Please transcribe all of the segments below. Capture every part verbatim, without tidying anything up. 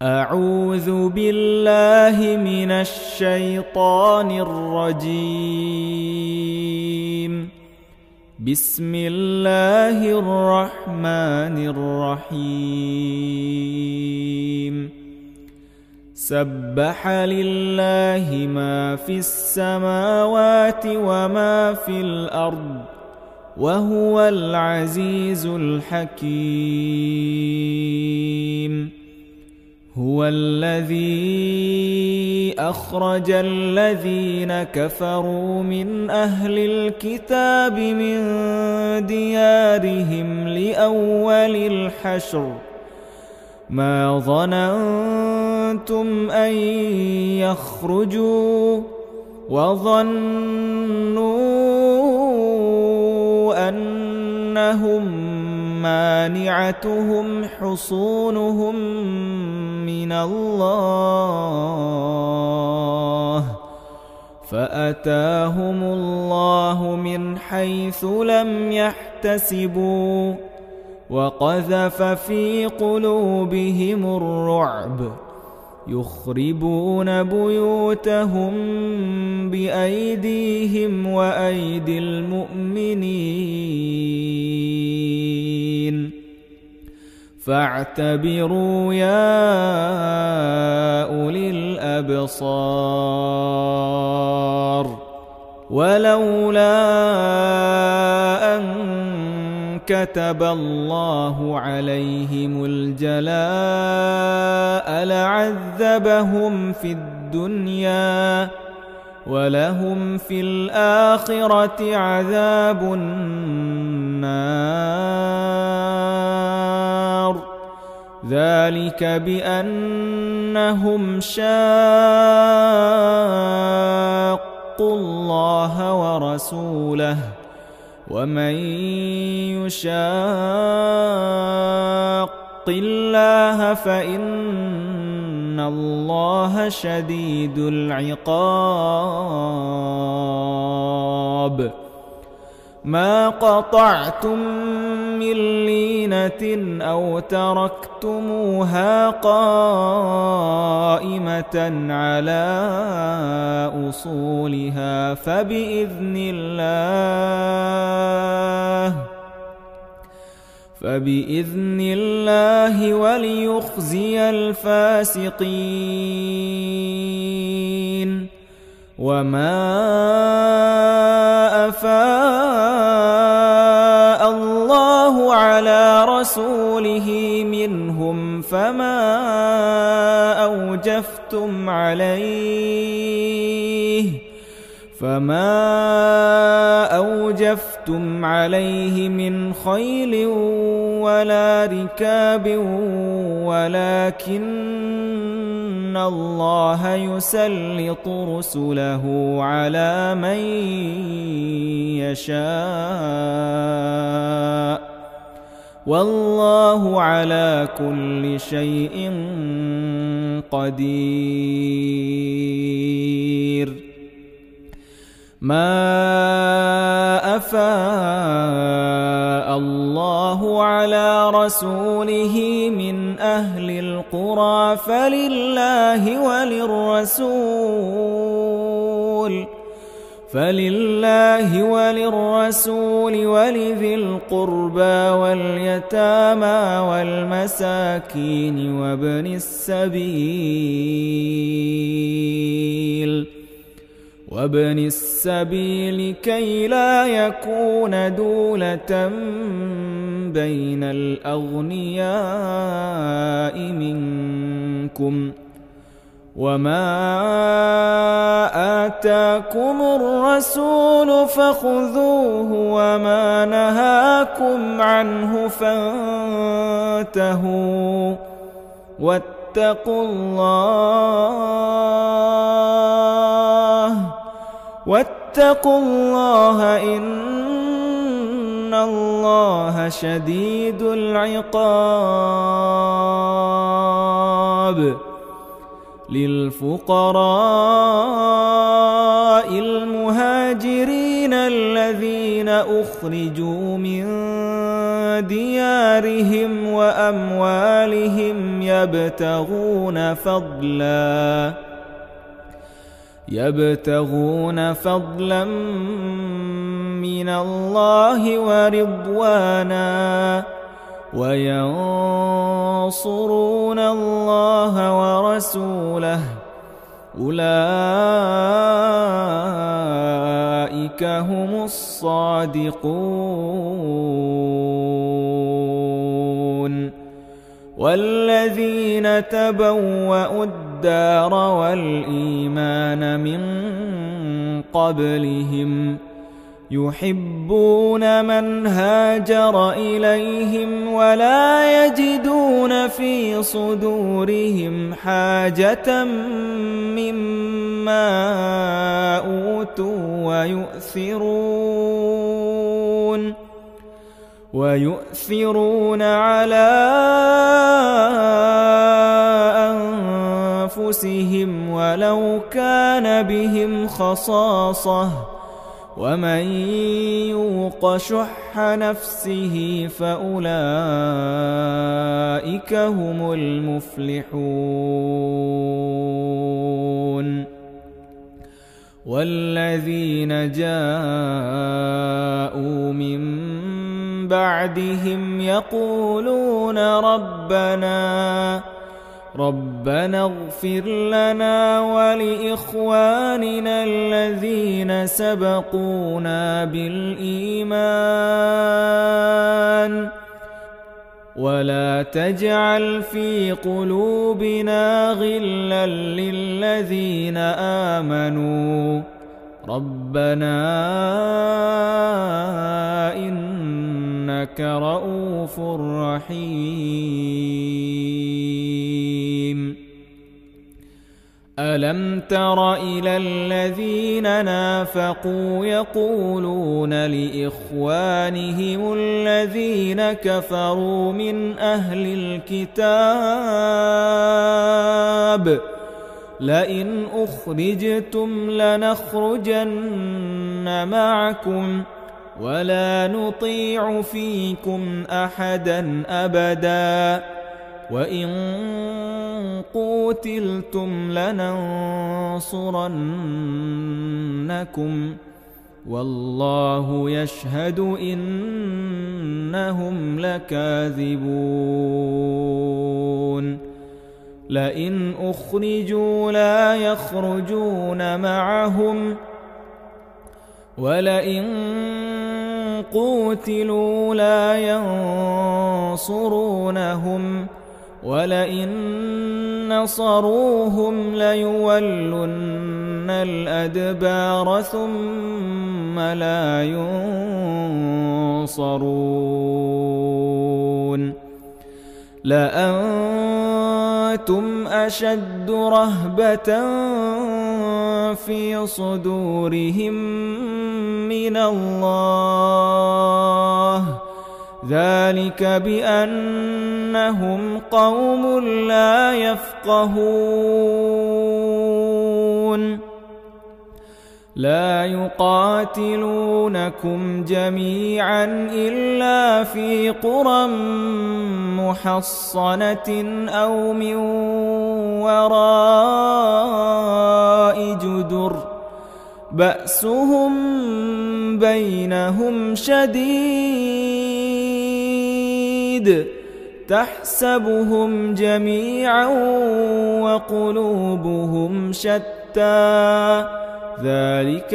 أعوذ بالله من الشيطان الرجيم. بسم الله الرحمن الرحيم. سبح لله ما في السماوات وما في الأرض وهو العزيز الحكيم. هو الذي أخرج الذين كفروا من أهل الكتاب من ديارهم لأول الحشر ما ظننتم أن يخرجوا وظنوا أنهم مانعتهم حصونهم من الله فأتاهم الله من حيث لم يحتسبوا وقذف في قلوبهم الرعب يخربون بيوتهم بأيديهم وأيدي المؤمنين فاعتبروا يا أولي الأبصار. ولولا أن كتب الله عليهم الجلاء لعذبهم في الدنيا ولهم في الآخرة عذاب النار. ذلك بأنهم شاقوا الله ورسوله ومن يشاق الله فإن الله شديد العقاب. ما قطعتم من لينة أو تركتموها قائمة على أصولها فبإذن الله فبإذن الله وليخزي الفاسقين. وما أفاء الله على رسوله منهم فما أوجفتم عليه فما أوجفتم عليه من خيل ولا ركاب ولكن الله يسلط رسله على من يشاء والله على كل شيء قدير. ما أفاء الله على رسوله من أهل القرى فلله وللرسول فلله وللرسول ولذي القربى واليتامى والمساكين وابن السبيل وابن السبيل كي لا يكون دولة بين الأغنياء منكم. وما آتاكم الرسول فخذوه وما نهاكم عنه فانتهوا واتقوا الله واتقوا الله إن الله شديد العقاب. للفقراء المهاجرين الذين أخرجوا من ديارهم وأموالهم يبتغون فضلا يبتغون فضلا من الله ورضوانا وينصرون الله ورسوله أولئك هم الصادقون والذين تبوأوا الدار والإيمان من قبلهم يحبون من هاجر إليهم ولا يجدون في صدورهم حاجة مما أوتوا ويؤثرون ويؤثرون على أنفسهم ولو كان بهم خصاصة ومن يوق شح نفسه فأولئك هم المفلحون والذين جاءوا من بعدهم يقولون ربنا ربنا اغفر لنا ولإخواننا الذين سبقونا بالإيمان ولا تجعل في قلوبنا غلا للذين آمنوا ربنا إنك رؤوف رحيم ألم تر إلى الذين نافقوا يقولون لإخوانهم الذين كفروا من أهل الكتاب لئن أخرجتم لنخرجن معكم ولا نطيع فيكم أحدا أبدا وإن قوتلتم لننصرنكم والله يشهد إنهم لكاذبون لئن أخرجوا لا يخرجون معهم ولئن قوتلوا لا ينصرونهم ولئن نصروهم ليولن الأدبار ثم لا ينصرون لأنتم أشد رهبة في صدورهم من الله ذلك بأنهم قوم لا يفقهون لا يقاتلونكم جميعا إلا في قرى محصنة أو من وراء جدر بأسهم بينهم شديد تحسبهم جميعا وقلوبهم شتى ذلك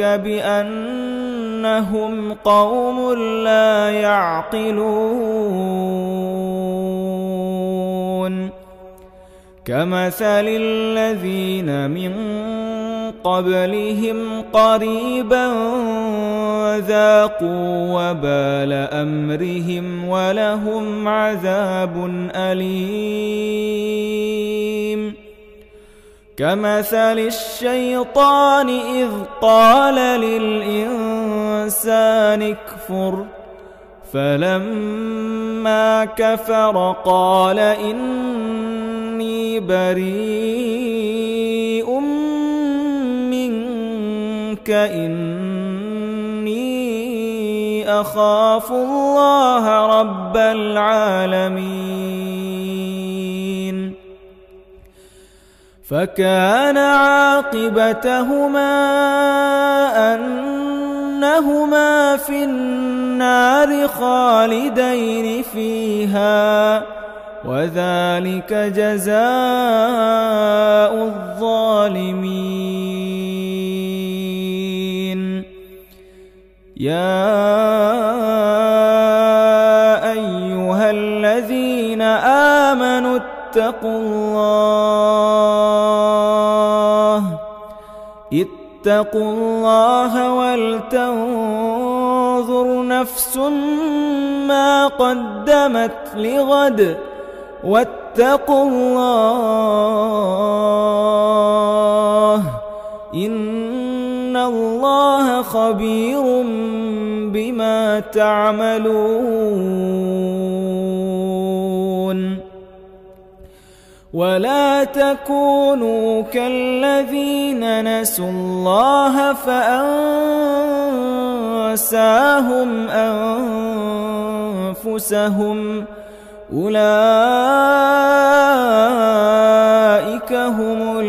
بأنهم قوم لا يعقلون كمثل الذين من قبلهم قريبا ذاقوا وبال أمرهم ولهم عذاب أليم كمثل الشيطان إذ قال للإنسان اكفر فلما كفر قال إني بريء منك إني أخاف الله رب العالمين. فكان عاقبتهما أنهما في النار خالدين فيها، وذلك جزاء الظالمين. يا أيها الذين آمنوا اتقوا الله اتقوا الله ولتنظر نفس ما قدمت لغد واتقوا الله إن الله خبير بما تعملون. ولا تكونوا كالذين نسوا الله فأنساهم أنفسهم أولئك هم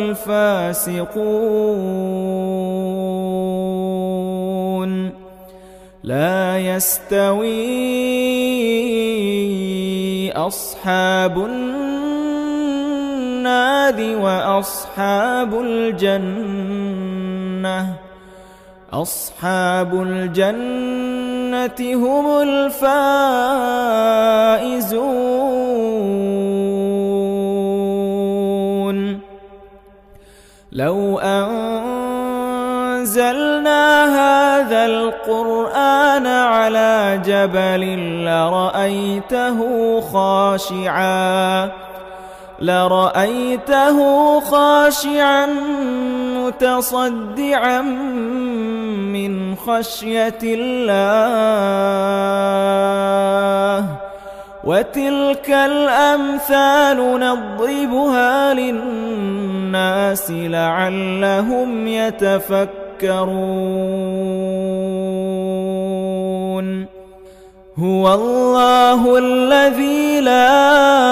الفاسقون. لا يستوي أصحاب النار وأصحاب الجنة أصحاب الجنة هم الفائزون. لو أنزلنا هذا القرآن على جبل لرأيته خاشعا لرأيته خاشعا متصدعا من خشية الله. وتلك الأمثال نضربها للناس لعلهم يتفكرون. هو الله الذي لا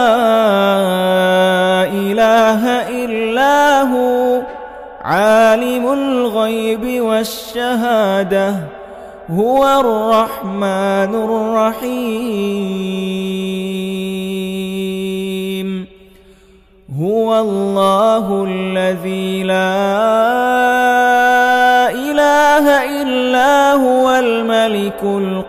إله إلا هو عالم الغيب والشهادة هو الرحمن الرحيم. هو الله الذي لا إله إلا هو الملك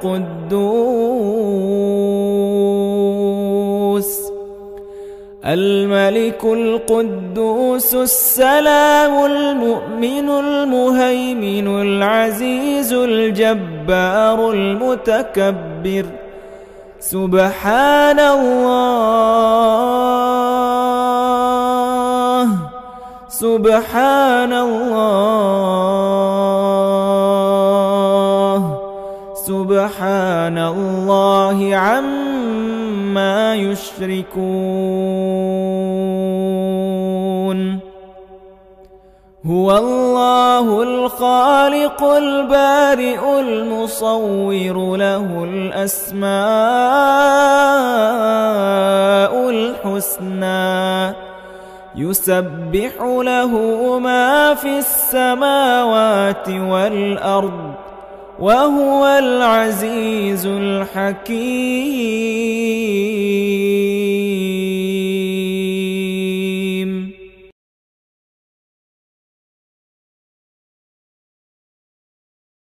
القدوس الملك القدوس السلام المؤمن المهيمن العزيز الجبار المتكبر. سبحان الله سبحان الله سبحان الله عما يشركون. هو الله الخالق البارئ المصور له الأسماء الحسنى يسبح له ما في السماوات والأرض وهو العزيز الحكيم.